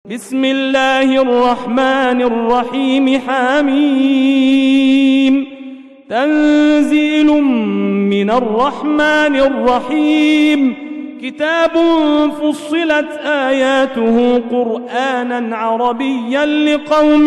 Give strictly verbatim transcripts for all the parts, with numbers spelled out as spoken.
بسم الله الرحمن الرحيم. حميم. تنزيل من الرحمن الرحيم. كتاب فصلت آياته قرآنا عربيا لقوم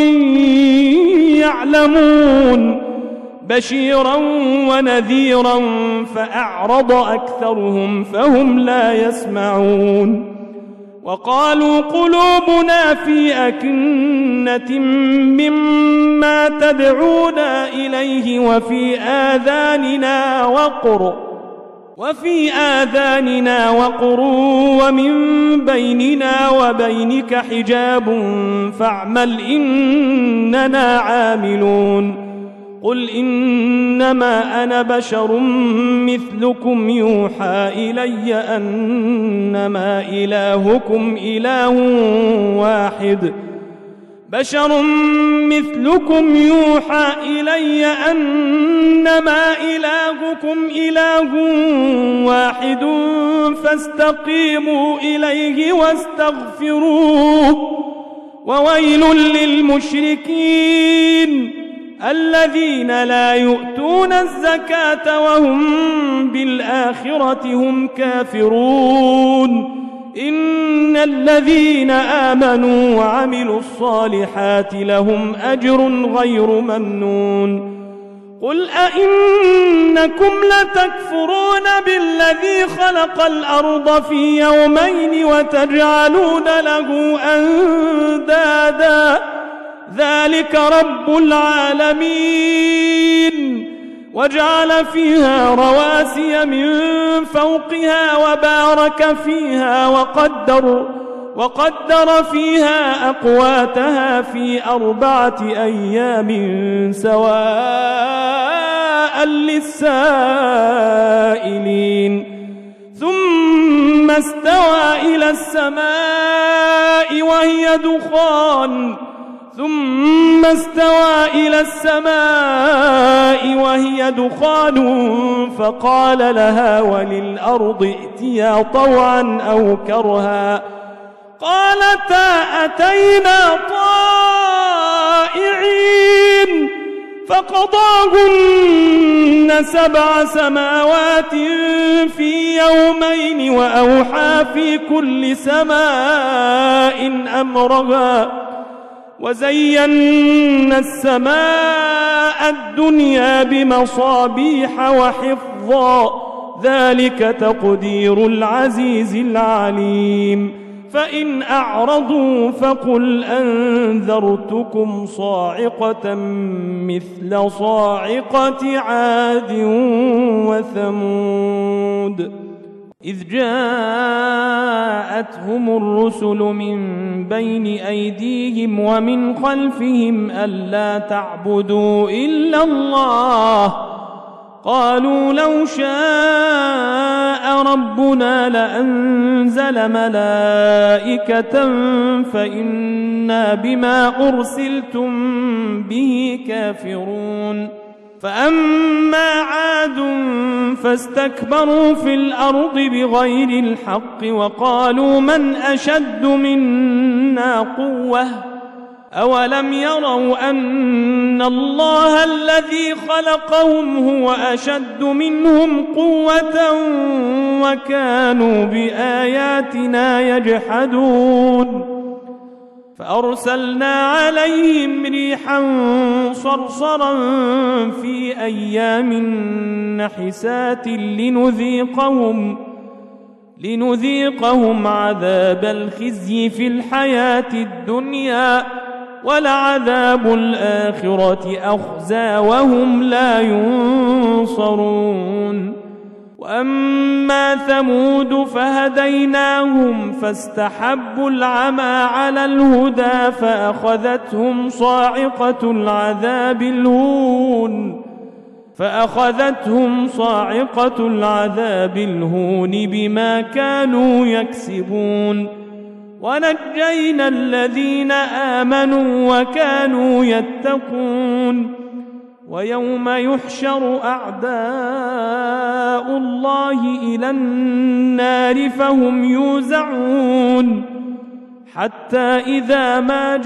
يعلمون بشيرا ونذيرا فأعرض أكثرهم فهم لا يسمعون. وقالوا قلوبنا في أكنة مما تدعونا إليه وفي آذاننا وقر وفي آذاننا وقر ومن بيننا وبينك حجاب فاعمل إننا عاملون. قل إنما أنا بشر مثلكم يوحى إلي أنما إلهكم إله واحد بشر مثلكم يوحى إلي أنما إلهكم إله واحد فاستقيموا إليه واستغفروه. وويل للمشركين الذين لا يؤتون الزكاة وهم بالآخرة هم كافرون. إن الذين آمنوا وعملوا الصالحات لهم أجر غير ممنون. قل أئنكم لتكفرون بالذي خلق الأرض في يومين وتجعلون له أندادا ذلك رب العالمين. وجعل فيها رواسي من فوقها وبارك فيها وقدر, وقدر فيها أقواتها في أربعة أيام سواء للسائلين. ثم استوى إلى السماء وهي دخان ثم استوى إلى السماء وهي دخان فقال لها وللأرض ائتيا طوعا أو كرها قالتا أتينا طائعين. فقضاهن سبع سماوات في يومين وأوحى في كل سماء أمرها وزينا السماء الدنيا بمصابيح وحفظا ذلك تقدير العزيز العليم. فإن أعرضوا فقل أنذرتكم صاعقة مثل صاعقة عاد وثمود إذ جاءتهم الرسل من بين أيديهم ومن خلفهم ألا تعبدوا إلا الله قالوا لو شاء ربنا لأنزل ملائكة فإنا بما أرسلتم به كافرون. فأما عاد فاستكبروا في الأرض بغير الحق وقالوا من أشد منا قوة أولم يروا أن الله الذي خلقهم هو أشد منهم قوة وكانوا بآياتنا يجحدون. فأرسلنا عليهم ريحا صرصرا في أيام نحسات لنذيقهم, لنذيقهم عذاب الخزي في الحياة الدنيا ولعذاب الآخرة أخزى وهم لا ينصرون. وأما ثمود فهديناهم فاستحبوا العمى على الهدى فأخذتهم صاعقة العذاب الهون فأخذتهم صاعقة العذاب الهون بما كانوا يكسبون. ونجينا الذين آمنوا وكانوا يتقون. ويوم يحشر أعداء الله إلى النار فهم يوزعون حتى إذا ما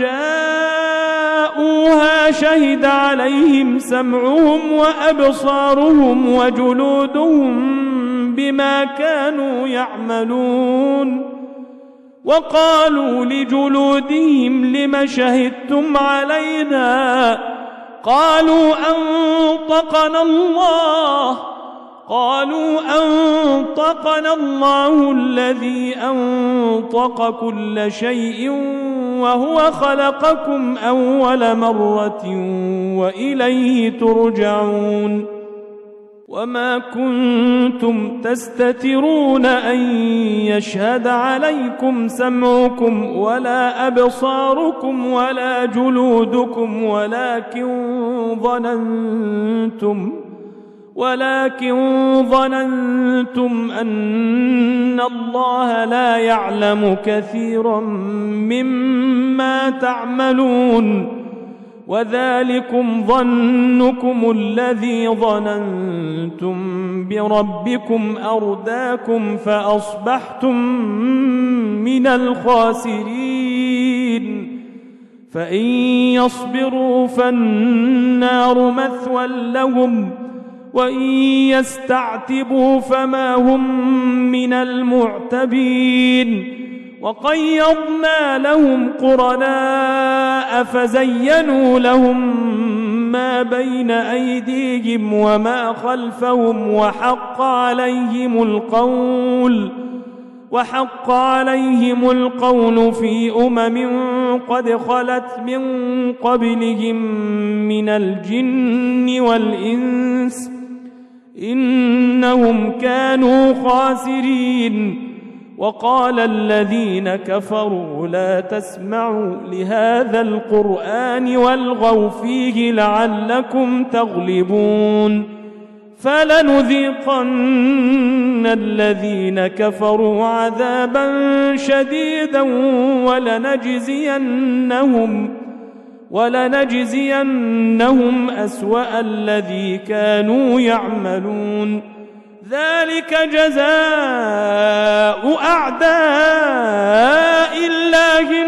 جاءوها شهد عليهم سمعهم وأبصارهم وجلودهم بما كانوا يعملون وقالوا لجلودهم لم شهدتم علينا قالوا أنطقنا الله قالوا أنطقنا الله الذي أنطق كل شيء وهو خلقكم أول مرة وإليه ترجعون وما كنتم تستترون أن يشهد عليكم سمعكم ولا أبصاركم ولا جلودكم ولكن ظننتم ولكن ظننتم أن الله لا يعلم كثيرا مما تعملون وذلكم ظنكم الذي ظننتم بربكم أرداكم فأصبحتم من الخاسرين فإن يصبروا فالنار مثوى لهم وإن يستعتبوا فما هم من المعتبين وقيضنا لهم قرناء فزينوا لهم ما بين أيديهم وما خلفهم وحق عليهم القول وحق عليهم القول في أمم قد خلت من قبلهم من الجن والإنس إنهم كانوا خاسرين وقال الذين كفروا لا تسمعوا لهذا القرآن والغوا فيه لعلكم تغلبون فلنذيقن الذين كفروا عذابا شديدا ولنجزينهم ولنجزينهم أسوأ الذي كانوا يعملون ذلك جزاء أعداء الله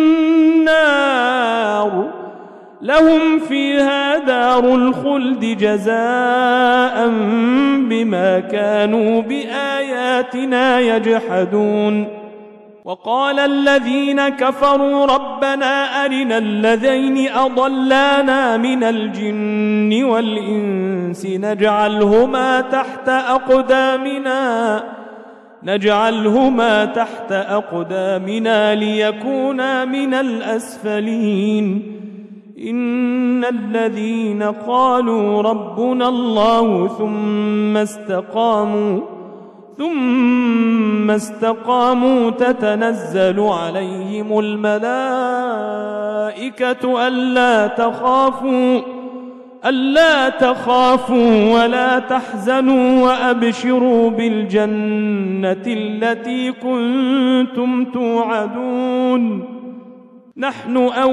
النار لهم فيها دار الخلد جزاء بما كانوا بآياتنا يجحدون وقال الذين كفروا ربنا أرنا الذين أضلانا من الجن والإنس نجعلهما تحت أقدامنا نجعلهما تحت أقدامنا ليكونا من الأسفلين إن الذين قالوا ربنا الله ثم استقاموا ثم استقاموا تتنزل عليهم الملائكة ألا تخافوا ألا تخافوا ولا تحزنوا وأبشروا بالجنة التي كنتم توعدون نحن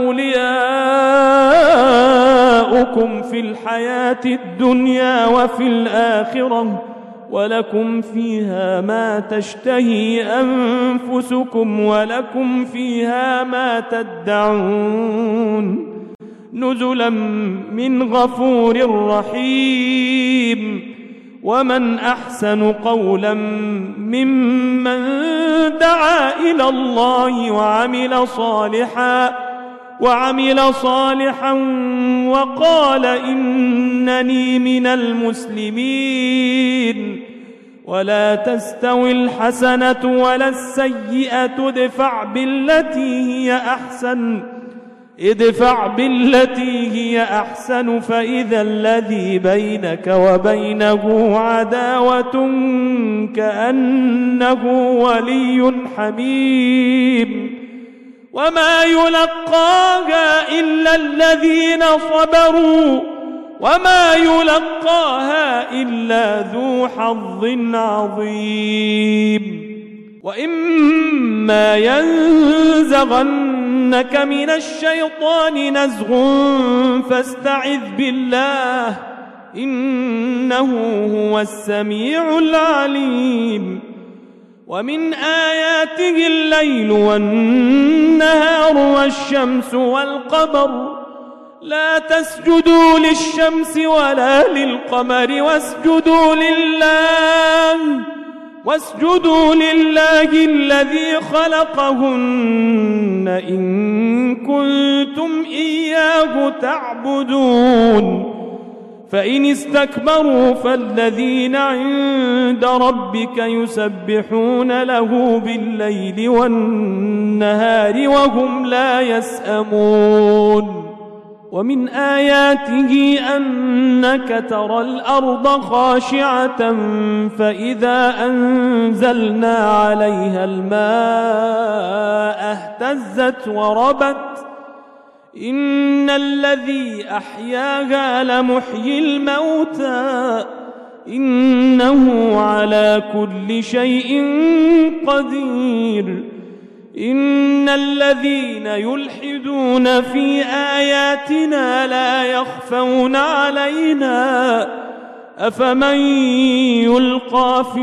أولياؤكم في الحياة الدنيا وفي الآخرة ولكم فيها ما تشتهي أنفسكم ولكم فيها ما تدعون نزلا من غفور رحيم ومن أحسن قولا ممن دعا إلى الله وعمل صالحا وعمل صالحا وقال إنني من المسلمين ولا تستوي الحسنة ولا السيئة ادفع بالتي هي أحسن ادفع بالتي هي أحسن فإذا الذي بينك وبينه عداوة كأنه ولي حميم وما يلقاها إلا الذين صبروا وما يلقاها إلا ذو حظ عظيم وإما ينزغنك من الشيطان نزغ فاستعذ بالله إنه هو السميع العليم ومن آياته الليل والنهار والشمس والقمر لا تسجدوا للشمس ولا للقمر واسجدوا لله واسجدوا لله الذي خلقهن إن كنتم إياه تعبدون فإن استكبروا فالذين عند ربك يسبحون له بالليل والنهار وهم لا يسأمون ومن آياته أنك ترى الأرض خاشعة فإذا أنزلنا عليها الماء اهتزت وربت إن الذي أحياها لمحيي الموتى إنه على كل شيء قدير إن الذين يلحدون في آياتنا لا يخفون علينا أفمن يلقى في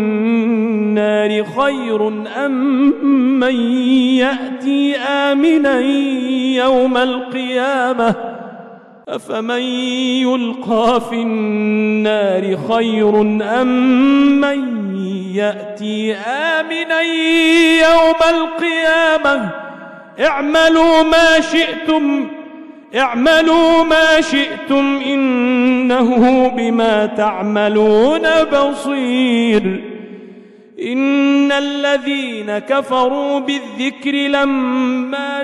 النار خير أم من يأتي آمنا يوم القيامة أفمن يلقى في النار خير أم من يأتي آمنا يوم القيامة اعملوا ما شئتم اعملوا ما شئتم إنه بما تعملون بصير إن الذين كفروا بالذكر لما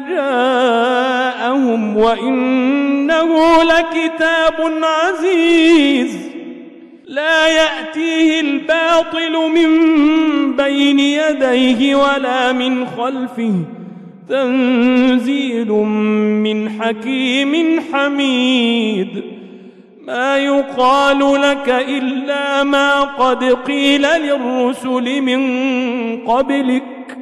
جاءهم وإنه لكتاب عزيز لا يأتيه الباطل من بين يديه ولا من خلفه تنزيل من حكيم حميد ما يقال لك إلا ما قد قيل للرسل من قبلك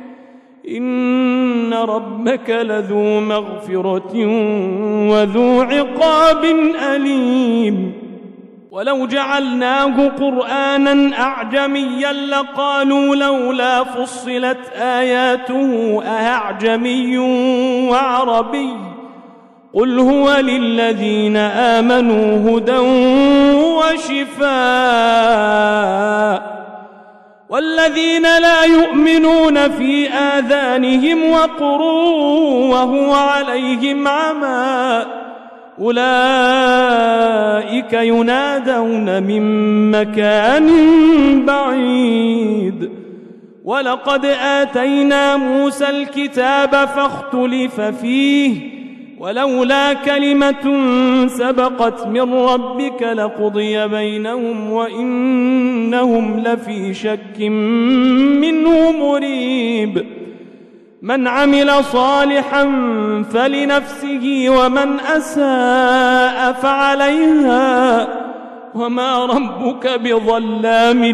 إن ربك لذو مغفرة وذو عقاب أليم ولو جعلناه قرآنا أعجميا لقالوا لولا فصلت آياته أأعجمي وعربي قل هو للذين آمنوا هدى وشفاء والذين لا يؤمنون في آذانهم وقر وهو عليهم عمى أولئك ينادون من مكان بعيد ولقد آتينا موسى الكتاب فاختلف فيه ولولا كلمة سبقت من ربك لقضي بينهم وإنهم لفي شك منه مريب من عمل صالحا فلنفسه ومن أساء فعليها وما ربك بظلام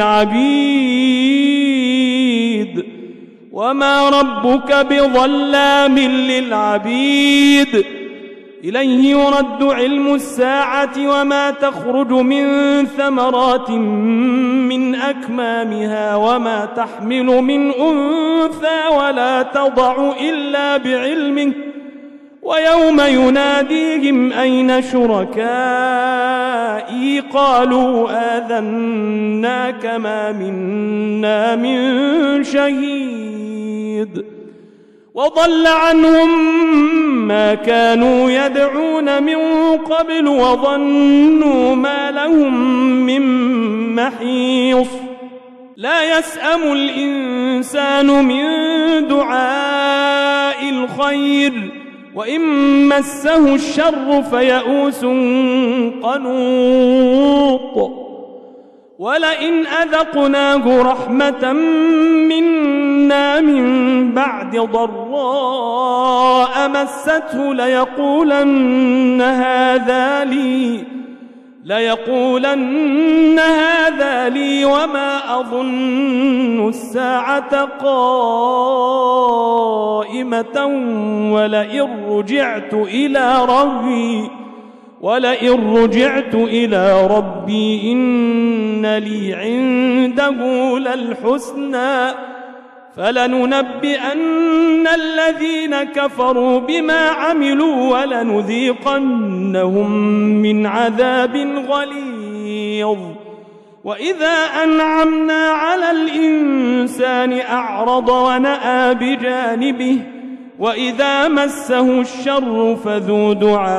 للعبيد وما ربك بظلام للعبيد إليه يرد علم الساعة وما تخرج من ثمرات من أكمامها وما تحمل من أنثى ولا تضع إلا بعلمه ويوم يناديهم أين شركائي قالوا آذناك ما منا من شهيد وضل عنهم ما كانوا يدعون من قبل وظنوا ما لهم من محيص لا يسأم الإنسان من دعاء الخير وإن مسه الشر فيئوس قنوط ولئن أذقناه رحمة منا من بعد ضراء مسته ليقولن هذا لي ليقولن هذا لي وما أظن الساعة قائمة ولئن رجعت إلى ربي ولئن رجعت إلى ربي إن لي عنده للحسنى فلننبئن الذين كفروا بما عملوا ولنذيقنهم من عذاب غليظ وإذا أنعمنا على الإنسان أعرض ونأى بجانبه وإذا مسه الشر فذو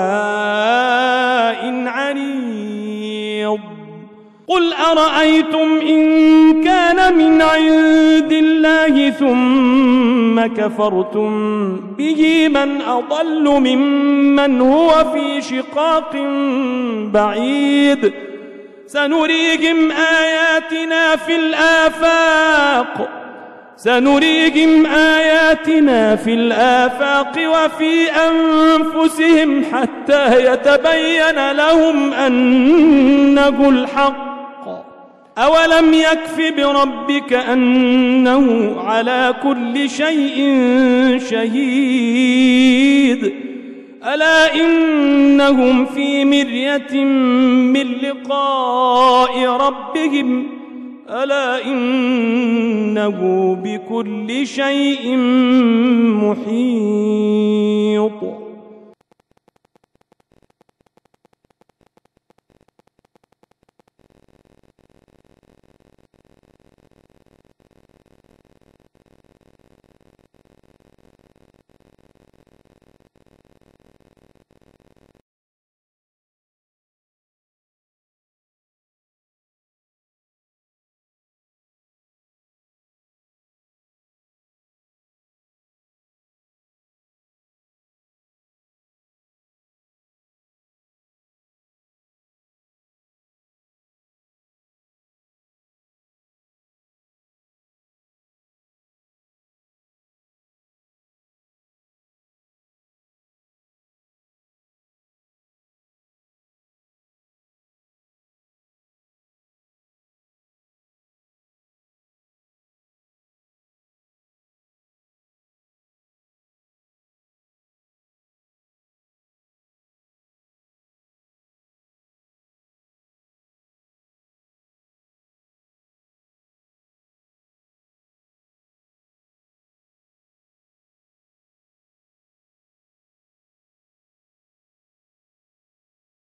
دعاء عريض قل أرأيتم إن كان من عند الله ثم كفرتم به من أضل ممن هو في شقاق بعيد سنريهم آياتنا في الآفاق سنريهم آياتنا في الآفاق وفي أنفسهم حتى يتبين لهم أنه الحق أولم يكف بربك أنه على كل شيء شهيد ألا إنهم في مرية من لقاء ربهم ألا إنه بكل شيء محيط